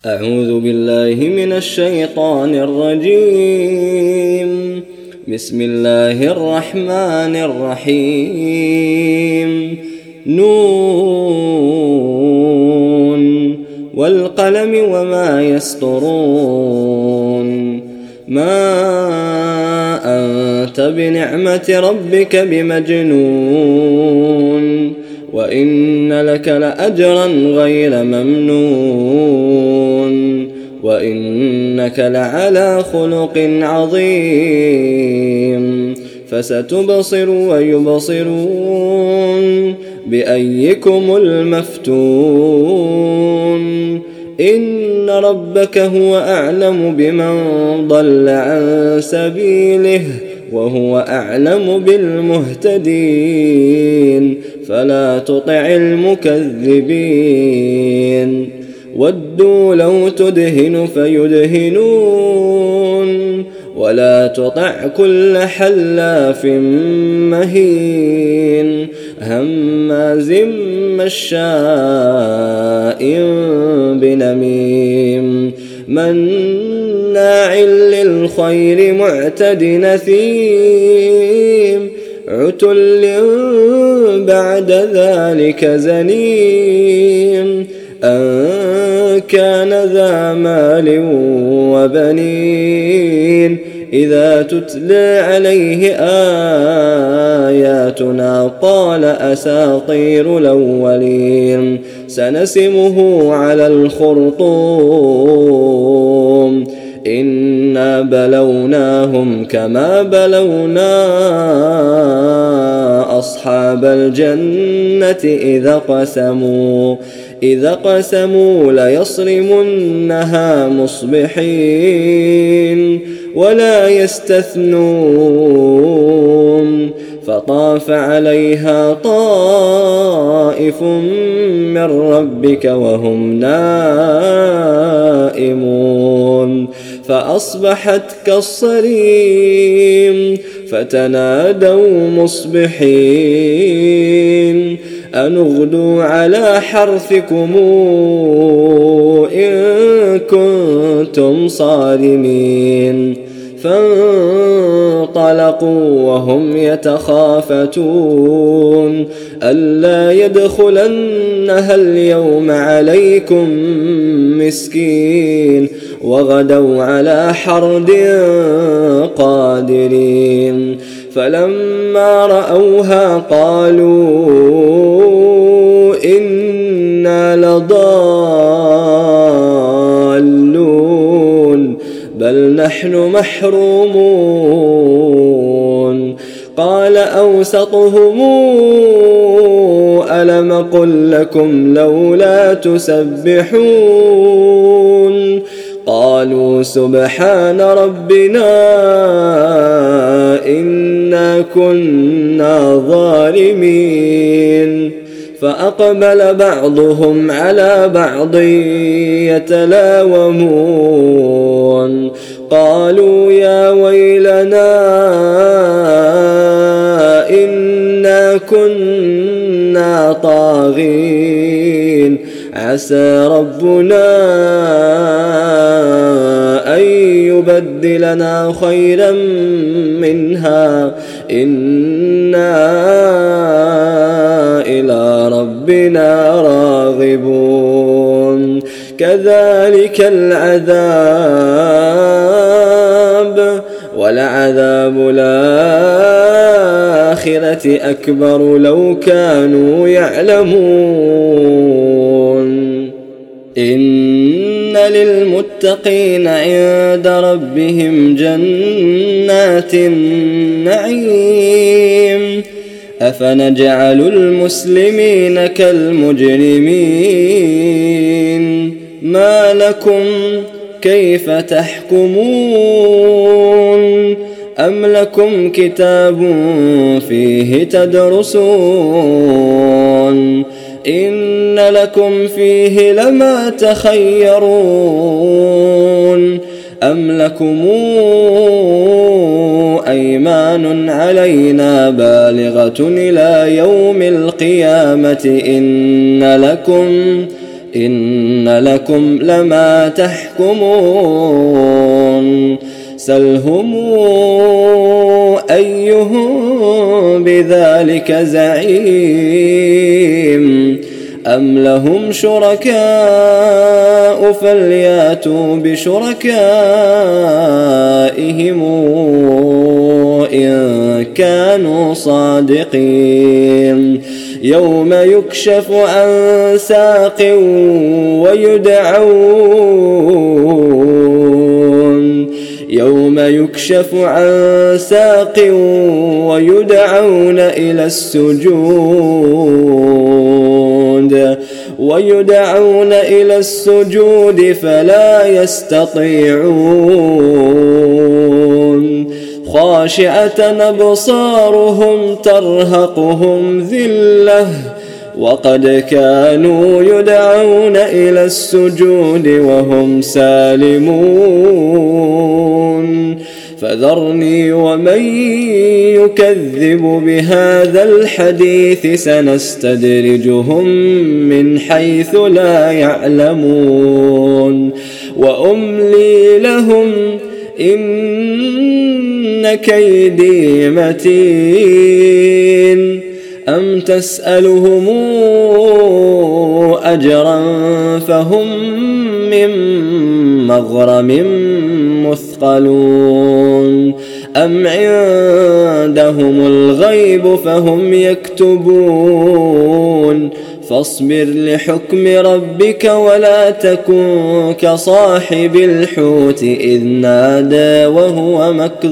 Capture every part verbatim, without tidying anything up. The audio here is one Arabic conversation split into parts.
أعوذ بالله من الشيطان الرجيم. بسم الله الرحمن الرحيم. نون والقلم وما يسطرون. ما أنت بنعمة ربك بمجنون، وإن لك لأجرا غير ممنون، وإنك لعلى خلق عظيم. فستبصر ويبصرون بأيكم المفتون. إن ربك هو أعلم بمن ضل عن سبيله وهو أعلم بالمهتدين. فلا تطع المكذبين. ودوا لو تدهن فيدهنون، ولا تطع كل حلاف مهين هماز مشاء بنميم مناع للخير معتد نثيم عتل بعد ذلك زنيم أن كان ذا مال وبنين. إذا تتلى عليه آياتنا قال أساطير الأولين. سنسمه على الخرطوم. إنا بلوناهم كما بلونا أصحاب الجنة إذا قسموا إذا قسموا ليصرمنها مصبحين ولا يستثنون. فطاف عليها طائف من ربك وهم نائمون فأصبحت كالصريم. فتنادوا مصبحين أن اغدوا على حرثكم إن كنتم صارمين. فانطلقوا وهم يتخافتون ألا يدخلنها اليوم عليكم مسكين. وغدوا على حرد قادرين. فلما رأوها قالوا إنا لضالون بل نحن محرومون. قال أوسطهم ألم قل لكم لولا تسبحون. قالوا سبحان ربنا إنا كنا ظالمين. فأقبل بعضهم على بعض يتلاومون قالوا يا ويلنا إنا كنا طاغين. عسى ربنا أن يبدلنا خيرا منها إنا إلى ربنا راغبون. كذلك العذاب ولعذاب الآخرة أكبر لو كانوا يعلمون. إن للمتقين عند ربهم جنات النعيم. أفنجعل المسلمين كالمجرمين. ما لكم كيف تحكمون. أم لكم كتاب فيه تدرسون. إن لكم فيه لما تخيرون. أم لكم أيمان علينا بالغة إلى يوم القيامة. إن لكم إن لكم لما تحكمون سلهم أيهم بذلك زعيم أم لهم شركاء فلياتوا بشركائهم إن كانوا صادقين يوم يكشف عن ساق ويدعون يوم يكشف عن ساق ويدعون إلى السجود ويدعون إلى السجود فلا يستطيعون خاشعة أبصارهم ترهقهم ذلة وقد كانوا يدعون إلى السجود وهم سالمون فذرني ومن يكذب بهذا الحديث سنستدرجهم من حيث لا يعلمون وأملي لهم إن كيدي متين أم تسألهم أجرا فهم من مغرم مثقلون أم عندهم الغيب فهم يكتبون فاصبر لحكم ربك ولا تكن كصاحب الحوت إذ نادى وهو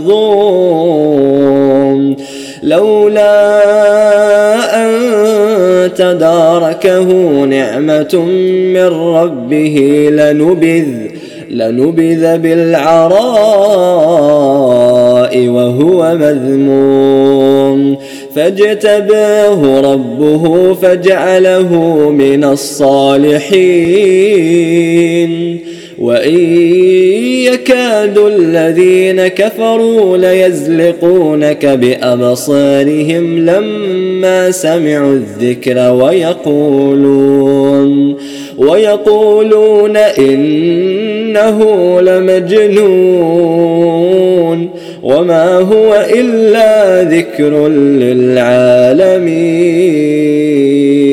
مكظوم لولا أن تداركه نعمة من ربه لنبذ لنبذ بالعراء وهو مذموم فاجتباه ربه فجعله من الصالحين وإن يكاد الذين كفروا ليزلقونك بأبصارهم لما سمعوا الذكر ويقولون ويقولون إنه لمجنون وما هو إلا ذكر للعالمين.